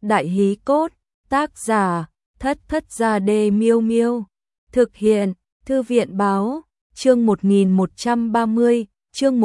Đại hí cốt, tác giả, Thất Thất Gia Đê Miêu Miêu. Thực hiện, Thư viện báo, chương 1130, chương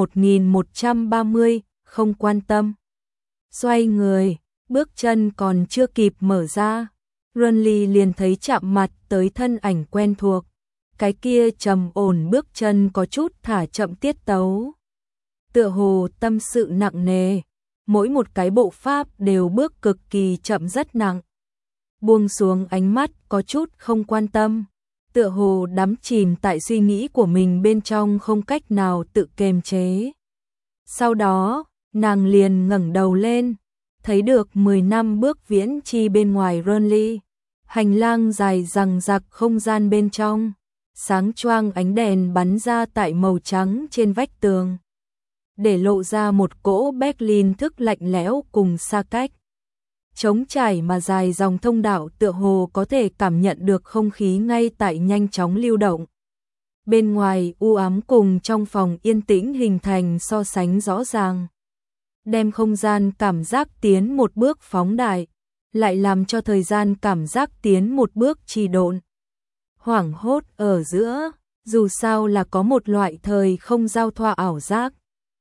1130, không quan tâm. Xoay người, bước chân còn chưa kịp mở ra, Runly liền thấy chạm mặt tới thân ảnh quen thuộc. Cái kia trầm ổn bước chân có chút thả chậm tiết tấu. Tựa hồ tâm sự nặng nề, mỗi một cái bộ pháp đều bước cực kỳ chậm rất nặng. Buông xuống ánh mắt có chút không quan tâm, tựa hồ đắm chìm tại suy nghĩ của mình bên trong không cách nào tự kiềm chế. Sau đó, nàng liền ngẩng đầu lên, thấy được 10 năm bước viễn chi bên ngoài Runly. Hành lang dài dằng dặc không gian bên trong, sáng choang ánh đèn bắn ra tại màu trắng trên vách tường, để lộ ra một cỗ Berlin thức lạnh lẽo cùng xa cách. Trống trải mà dài dòng thông đạo tựa hồ có thể cảm nhận được không khí ngay tại nhanh chóng lưu động. Bên ngoài u ám cùng trong phòng yên tĩnh hình thành so sánh rõ ràng, đem không gian cảm giác tiến một bước phóng đại, lại làm cho thời gian cảm giác tiến một bước trì độn. Hoảng hốt ở giữa, dù sao là có một loại thời không giao thoa ảo giác.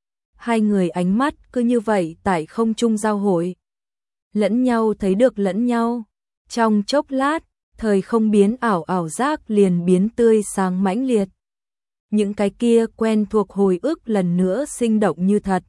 Hai người ánh mắt cứ như vậy tại không trung giao hội, lẫn nhau thấy được lẫn nhau. Trong chốc lát, thời không biến ảo giác liền biến tươi sáng mãnh liệt. Những cái kia quen thuộc hồi ức lần nữa sinh động như thật.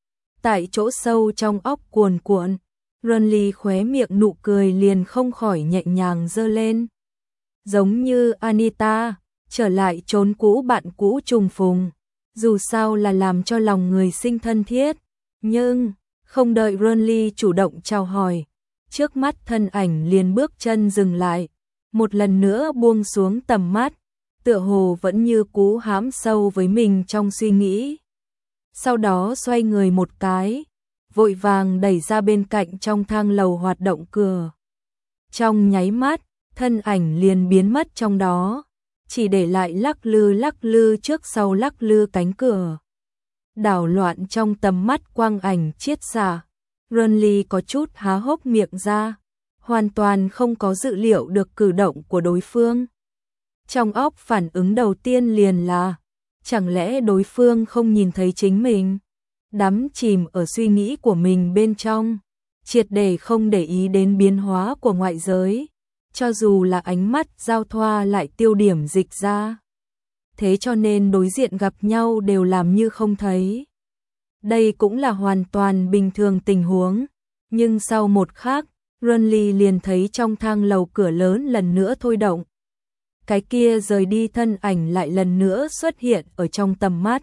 Tại chỗ sâu trong óc cuồn cuộn, Runly khóe miệng nụ cười liền không khỏi nhẹ nhàng giơ lên. Giống như Anita, trở lại chốn cũ bạn cũ trùng phùng, dù sao là làm cho lòng người sinh thân thiết. Nhưng, không đợi Runly chủ động chào hỏi, trước mắt thân ảnh liền bước chân dừng lại, một lần nữa buông xuống tầm mắt, tựa hồ vẫn như cú hãm sâu với mình trong suy nghĩ. Sau đó xoay người một cái, vội vàng đẩy ra bên cạnh trong thang lầu hoạt động cửa. Trong nháy mắt, thân ảnh liền biến mất trong đó, chỉ để lại lắc lư trước sau lắc lư cánh cửa. Đảo loạn trong tầm mắt quang ảnh chiết xạ, Runly có chút há hốc miệng ra, hoàn toàn không có dự liệu được cử động của đối phương. Trong óc phản ứng đầu tiên liền là, chẳng lẽ đối phương không nhìn thấy chính mình? Đắm chìm ở suy nghĩ của mình bên trong, triệt để không để ý đến biến hóa của ngoại giới, cho dù là ánh mắt giao thoa lại tiêu điểm dịch ra. Thế cho nên đối diện gặp nhau đều làm như không thấy. Đây cũng là hoàn toàn bình thường tình huống, nhưng sau một khắc, Runly liền thấy trong thang lầu cửa lớn lần nữa thôi động. Cái kia rời đi thân ảnh lại lần nữa xuất hiện ở trong tầm mắt.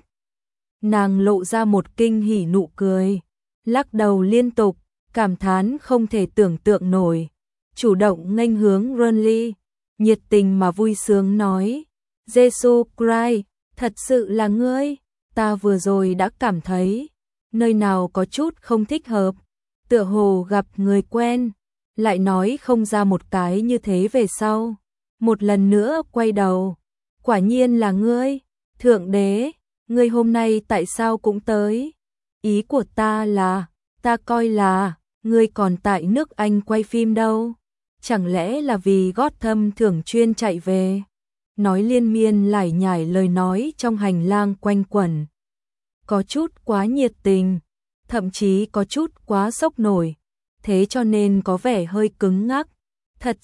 Nàng lộ ra một kinh hỉ nụ cười, lắc đầu liên tục, cảm thán không thể tưởng tượng nổi, chủ động nghênh hướng Runly, nhiệt tình mà vui sướng nói: "Jesus Christ, thật sự là ngươi, ta vừa rồi đã cảm thấy nơi nào có chút không thích hợp, tựa hồ gặp người quen." Lại nói không ra một cái như thế về sau, một lần nữa quay đầu, "Quả nhiên là ngươi, Thượng Đế, ngươi hôm nay tại sao cũng tới? Ý của ta là, ta coi là ngươi còn tại nước Anh quay phim đâu, chẳng lẽ là vì Gotham thường chuyên chạy về?" Nói liên miên lải nhải lời nói trong hành lang quanh quẩn, có chút quá nhiệt tình, thậm chí có chút quá sốc nổi, thế cho nên có vẻ hơi cứng ngắc, thật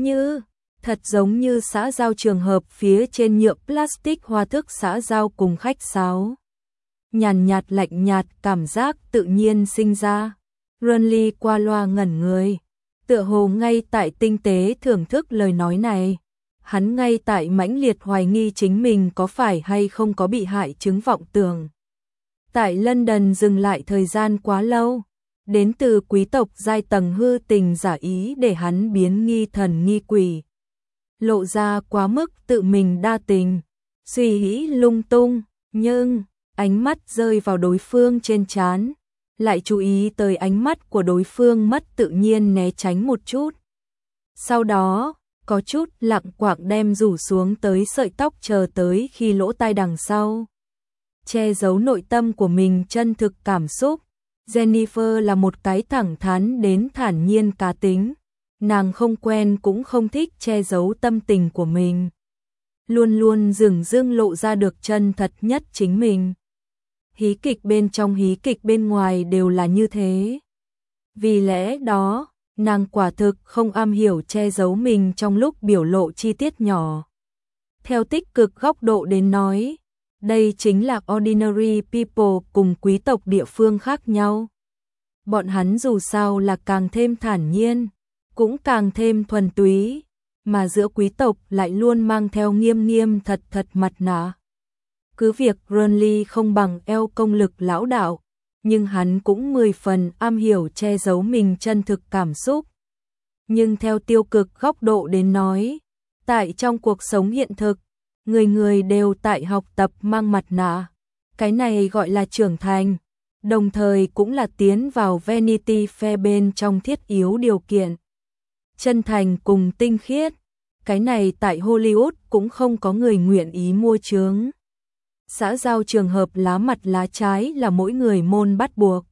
giống như xã giao trường hợp phía trên nhựa plastic hoa thức xã giao cùng khách sáo. Nhàn nhạt lạnh nhạt cảm giác tự nhiên sinh ra. Runly qua loa ngẩn người, tựa hồ ngay tại tinh tế thưởng thức lời nói này. Hắn ngay tại mãnh liệt hoài nghi chính mình có phải hay không có bị hại chứng vọng tưởng. Tại London dừng lại thời gian quá lâu, đến từ quý tộc giai tầng hư tình giả ý để hắn biến nghi thần nghi quỷ. Lộ ra quá mức tự mình đa tình, suy nghĩ lung tung, nhưng ánh mắt rơi vào đối phương trên trán, lại chú ý tới ánh mắt của đối phương mất tự nhiên né tránh một chút. Sau đó, có chút lặng quạng đem rủ xuống tới sợi tóc chờ tới khi lỗ tai đằng sau. Che giấu nội tâm của mình chân thực cảm xúc, Jennifer là một cái thẳng thắn đến thản nhiên cá tính. Nàng không quen cũng không thích che giấu tâm tình của mình. Luôn luôn dửng dưng lộ ra được chân thật nhất chính mình. Hí kịch bên trong hí kịch bên ngoài đều là như thế. Vì lẽ đó, nàng quả thực không am hiểu che giấu mình trong lúc biểu lộ chi tiết nhỏ. Theo tích cực góc độ đến nói, đây chính là ordinary people cùng quý tộc địa phương khác nhau. Bọn hắn dù sao là càng thêm thản nhiên, cũng càng thêm thuần túy, mà giữa quý tộc lại luôn mang theo nghiêm nghiêm thật thật mặt nạ. Cứ việc Renly không bằng eo công lực lão đạo, nhưng hắn cũng 10 phần am hiểu che giấu mình chân thực cảm xúc. Nhưng theo tiêu cực góc độ đến nói, tại trong cuộc sống hiện thực, người người đều tại học tập mang mặt nạ. Cái này gọi là trưởng thành, đồng thời cũng là tiến vào Vanity Fair bên trong thiết yếu điều kiện. Chân thành cùng tinh khiết, cái này tại Hollywood cũng không có người nguyện ý mua chướng. Xã giao trường hợp lá mặt lá trái là mỗi người môn bắt buộc.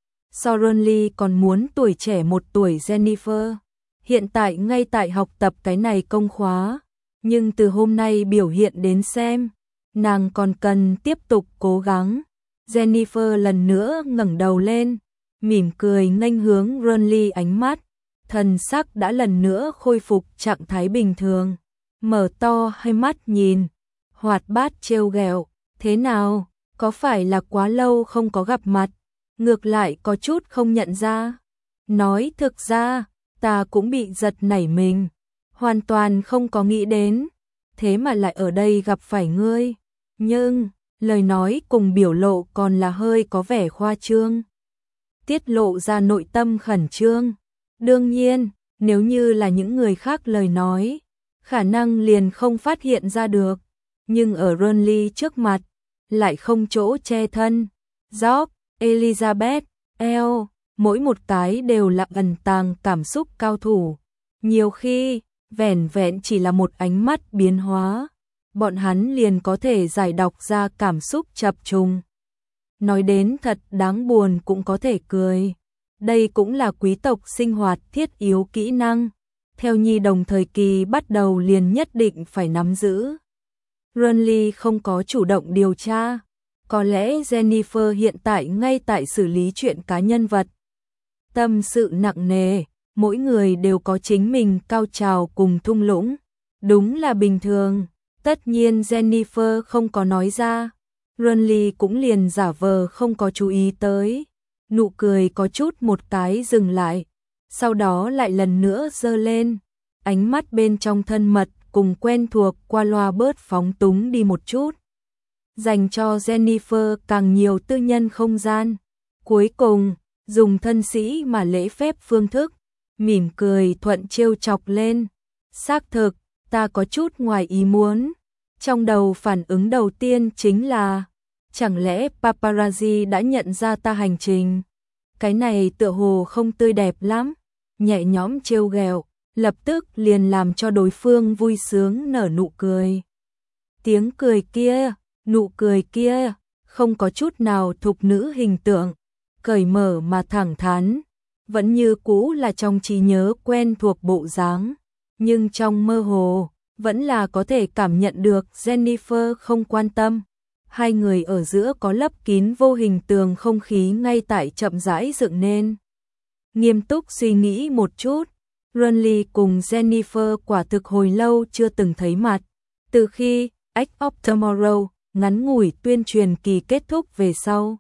Renly còn muốn tuổi trẻ một tuổi Jennifer, hiện tại ngay tại học tập cái này công khóa, nhưng từ hôm nay biểu hiện đến xem, nàng còn cần tiếp tục cố gắng. Jennifer lần nữa ngẩng đầu lên, mỉm cười nghênh hướng Renly ánh mắt, thần sắc đã lần nữa khôi phục trạng thái bình thường, mở to hai mắt nhìn, hoạt bát trêu ghẹo, thế nào, có phải là quá lâu không có gặp mặt, ngược lại có chút không nhận ra. Nói thực ra, ta cũng bị giật nảy mình, hoàn toàn không có nghĩ đến, thế mà lại ở đây gặp phải ngươi, nhưng lời nói cùng biểu lộ còn là hơi có vẻ khoa trương, tiết lộ ra nội tâm khẩn trương. Đương nhiên, nếu như là những người khác lời nói, khả năng liền không phát hiện ra được, nhưng ở Renly trước mặt, lại không chỗ che thân. George, Elizabeth, Elle, mỗi một cái đều là ẩn tàng cảm xúc cao thủ. Nhiều khi, vẻn vẹn chỉ là một ánh mắt biến hóa, bọn hắn liền có thể giải đọc ra cảm xúc chập trùng. Nói đến thật đáng buồn cũng có thể cười. Đây cũng là quý tộc sinh hoạt thiết yếu kỹ năng, theo nhi đồng thời kỳ bắt đầu liền nhất định phải nắm giữ. Renly không có chủ động điều tra, có lẽ Jennifer hiện tại ngay tại xử lý chuyện cá nhân vật. Tâm sự nặng nề, mỗi người đều có chính mình cao trào cùng thung lũng, đúng là bình thường. Tất nhiên Jennifer không có nói ra, Renly cũng liền giả vờ không có chú ý tới. Nụ cười có chút một cái dừng lại, sau đó lại lần nữa giơ lên, ánh mắt bên trong thân mật cùng quen thuộc qua loa bớt phóng túng đi một chút. Dành cho Jennifer càng nhiều tư nhân không gian. Cuối cùng, dùng thân sĩ mà lễ phép phương thức, mỉm cười thuận trêu chọc lên. Xác thực, ta có chút ngoài ý muốn. Trong đầu phản ứng đầu tiên chính là, chẳng lẽ paparazzi đã nhận ra ta hành trình? Cái này tựa hồ không tươi đẹp lắm. Nhẹ nhõm trêu ghẹo, lập tức liền làm cho đối phương vui sướng nở nụ cười. Tiếng cười kia, nụ cười kia, không có chút nào thục nữ hình tượng, cởi mở mà thẳng thắn, vẫn như cũ là trong trí nhớ quen thuộc bộ dáng, nhưng trong mơ hồ, vẫn là có thể cảm nhận được Jennifer không quan tâm. Hai người ở giữa có lấp kín vô hình tường không khí ngay tại chậm rãi dựng nên. Nghiêm túc suy nghĩ một chút, Renly cùng Jennifer quả thực hồi lâu chưa từng thấy mặt. Từ khi Act of Tomorrow, ngắn ngủi tuyên truyền kỳ kết thúc về sau,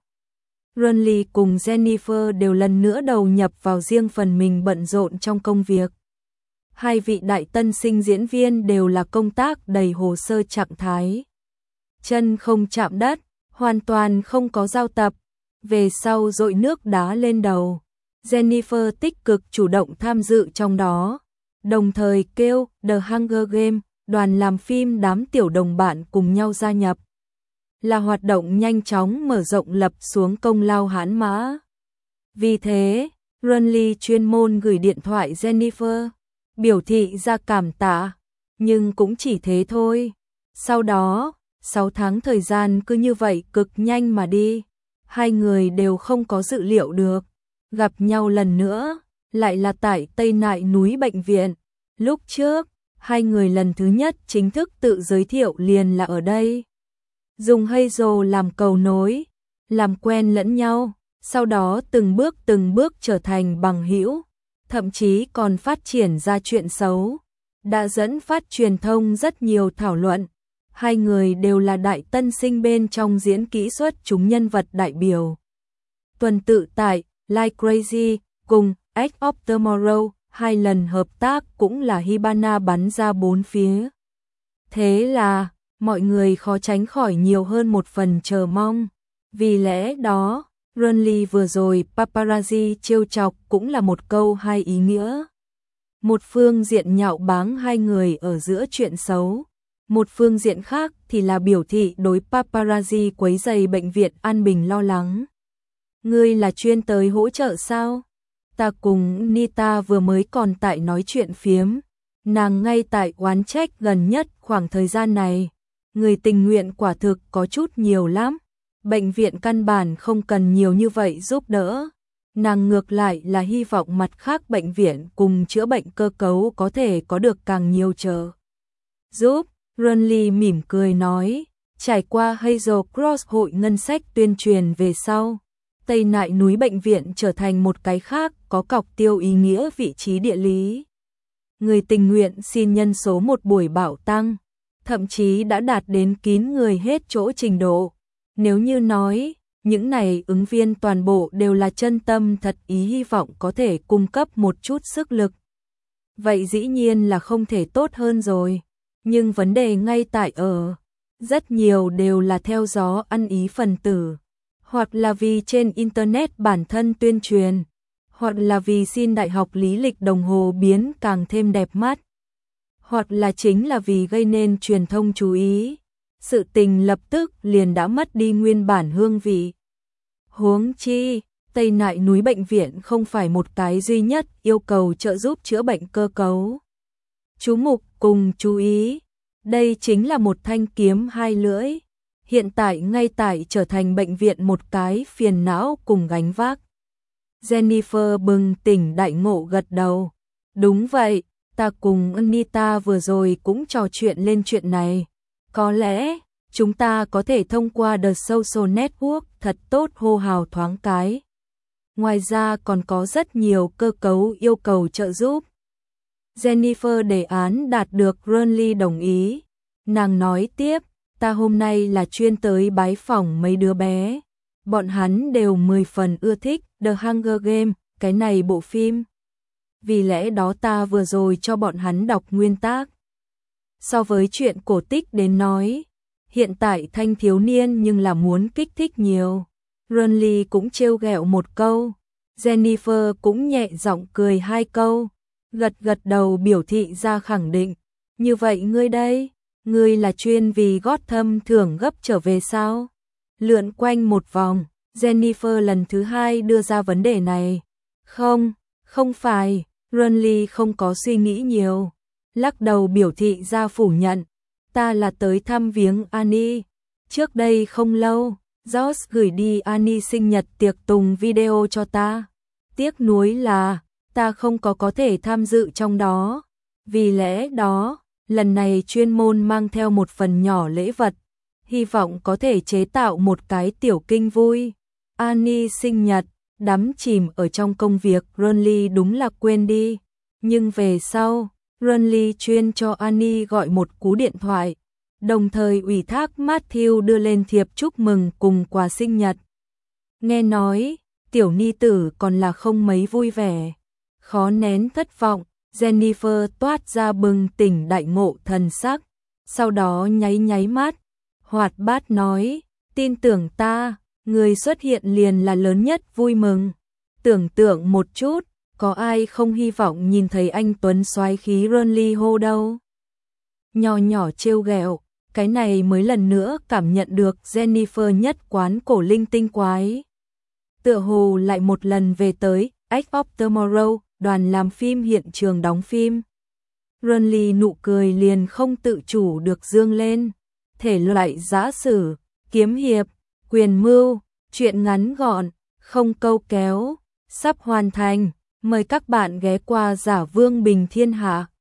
Renly cùng Jennifer đều lần nữa đầu nhập vào riêng phần mình bận rộn trong công việc. Hai vị đại tân sinh diễn viên đều là công tác đầy hồ sơ trạng thái. Chân không chạm đất, hoàn toàn không có giao tập, về sau dội nước đá lên đầu. Jennifer tích cực chủ động tham dự trong đó, đồng thời kêu The Hunger Games, đoàn làm phim đám tiểu đồng bạn cùng nhau gia nhập. Là hoạt động nhanh chóng mở rộng lập xuống công lao hãn mã. Vì thế, Renly chuyên môn gửi điện thoại Jennifer, biểu thị ra cảm tạ, nhưng cũng chỉ thế thôi. Sau đó, 6 tháng thời gian cứ như vậy cực nhanh mà đi. hai người đều không có dự liệu được. Gặp nhau lần nữa, lại là tại Tây Nại núi bệnh viện. Lúc trước, hai người lần thứ nhất chính thức tự giới thiệu liền là ở đây. Dùng Hazel làm cầu nối, làm quen lẫn nhau, sau đó từng bước trở thành bằng hữu, thậm chí còn phát triển ra chuyện xấu. Đã dẫn phát truyền thông rất nhiều thảo luận. Hai người đều là đại tân sinh bên trong diễn kỹ xuất chúng nhân vật đại biểu. Tuần tự tại Like Crazy cùng Edge of Tomorrow, hai lần hợp tác cũng là Hibana bắn ra bốn phía. Thế là, mọi người khó tránh khỏi nhiều hơn một phần chờ mong. Vì lẽ đó, Renly vừa rồi paparazzi trêu chọc cũng là một câu hai ý nghĩa. Một phương diện nhạo báng hai người ở giữa chuyện xấu, một phương diện khác thì là biểu thị đối paparazzi quấy rầy bệnh viện An Bình lo lắng. Ngươi là chuyên tới hỗ trợ sao? Ta cùng Nita vừa mới còn tại nói chuyện phiếm, nàng ngay tại oán trách gần nhất khoảng thời gian này. Người tình nguyện quả thực có chút nhiều lắm, bệnh viện căn bản không cần nhiều như vậy giúp đỡ. Nàng ngược lại là hy vọng mặt khác bệnh viện cùng chữa bệnh cơ cấu có thể có được càng nhiều trợ giúp. Renly mỉm cười nói, trải qua Hazel Cross hội ngân sách tuyên truyền về sau, Tây Nại núi bệnh viện trở thành một cái khác có cọc tiêu ý nghĩa vị trí địa lý. Người tình nguyện xin nhân số một buổi bạo tăng, thậm chí đã đạt đến kín người hết chỗ trình độ. Nếu như nói, những này ứng viên toàn bộ đều là chân tâm thật ý hy vọng có thể cung cấp một chút sức lực, vậy dĩ nhiên là không thể tốt hơn rồi. Nhưng vấn đề ngay tại ở, rất nhiều đều là theo gió ăn ý phần tử, hoặc là vì trên Internet bản thân tuyên truyền, hoặc là vì xin đại học lý lịch đồng hồ biến càng thêm đẹp mắt, hoặc là chính là vì gây nên truyền thông chú ý. Sự tình lập tức liền đã mất đi nguyên bản hương vị. Huống chi, Tây Nại núi bệnh viện không phải một cái duy nhất yêu cầu trợ giúp chữa bệnh cơ cấu. Chú mục cùng chú ý, đây chính là một thanh kiếm hai lưỡi. Hiện tại ngay tại trở thành bệnh viện một cái phiền não cùng gánh vác. Jennifer bừng tỉnh đại ngộ gật đầu. Đúng vậy, ta cùng Anita vừa rồi cũng trò chuyện lên chuyện này. Có lẽ, chúng ta có thể thông qua The Social Network thật tốt hô hào thoáng cái. Ngoài ra còn có rất nhiều cơ cấu yêu cầu trợ giúp. Jennifer đề án đạt được Renly đồng ý. Nàng nói tiếp, ta hôm nay là chuyên tới bái phỏng mấy đứa bé. Bọn hắn đều 10 phần ưa thích The Hunger Games, cái này bộ phim. Vì lẽ đó ta vừa rồi cho bọn hắn đọc nguyên tác. So với chuyện cổ tích đến nói, hiện tại thanh thiếu niên nhưng là muốn kích thích nhiều. Renly cũng trêu ghẹo một câu, Jennifer cũng nhẹ giọng cười hai câu, gật gật đầu biểu thị ra khẳng định. Như vậy ngươi đây, ngươi là chuyên vì Gotham thưởng gấp trở về sao? Lượn quanh một vòng, Jennifer lần thứ hai đưa ra vấn đề này. Không phải, Renly không có suy nghĩ nhiều. Lắc đầu biểu thị ra phủ nhận, ta là tới thăm viếng Annie. Trước đây không lâu, George gửi đi Annie sinh nhật tiệc tùng video cho ta. Tiếc nuối là, ta không có thể tham dự trong đó. Vì lẽ đó, lần này chuyên môn mang theo một phần nhỏ lễ vật, hy vọng có thể chế tạo một cái tiểu kinh vui. Annie sinh nhật, đắm chìm ở trong công việc, Renly đúng là quên đi. Nhưng về sau, Renly chuyên cho Annie gọi một cú điện thoại, đồng thời ủy thác Matthew đưa lên thiệp chúc mừng cùng quà sinh nhật. Nghe nói, tiểu ni tử còn là không mấy vui vẻ, khó nén thất vọng, Jennifer toát ra bừng tỉnh đại ngộ thần sắc, sau đó nháy mắt, hoạt bát nói, tin tưởng ta, người xuất hiện liền là lớn nhất vui mừng. Tưởng tượng một chút, có ai không hy vọng nhìn thấy anh tuấn soái khí Renly hô đâu. Nhỏ nhỏ trêu ghẹo, cái này mới lần nữa cảm nhận được Jennifer nhất quán cổ linh tinh quái. Tựa hồ lại một lần về tới Edge of Tomorrow, đoàn làm phim hiện trường đóng phim. Renly nụ cười liền không tự chủ được dương lên. Thể loại giã sử, kiếm hiệp, quyền mưu, Chuyện ngắn gọn, không câu kéo, sắp hoàn thành. Mời các bạn ghé qua Giả Vương Bình Thiên Hạ.